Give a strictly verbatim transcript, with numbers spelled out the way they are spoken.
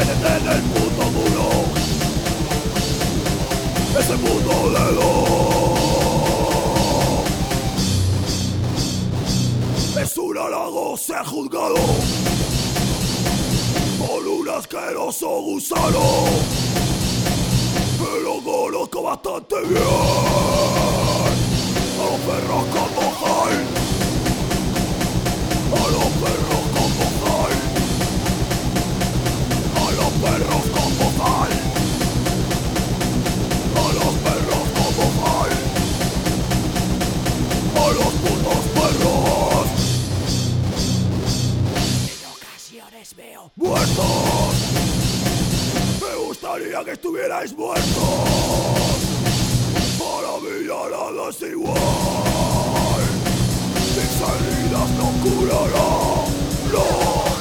métete en el puto muro. Ese mundo de lo es un halago ser juzgado por un asqueroso gusano. Me lo conozco bastante bien. A los perros como Hal, a los perros como Hal, a los perros como Hal, a los perros como Hal, a los putos perros. En ocasiones veo muertos. Me gustaría que estuvierais muertos. Para mí ya nada es igual. Mis heridas no curarán, no.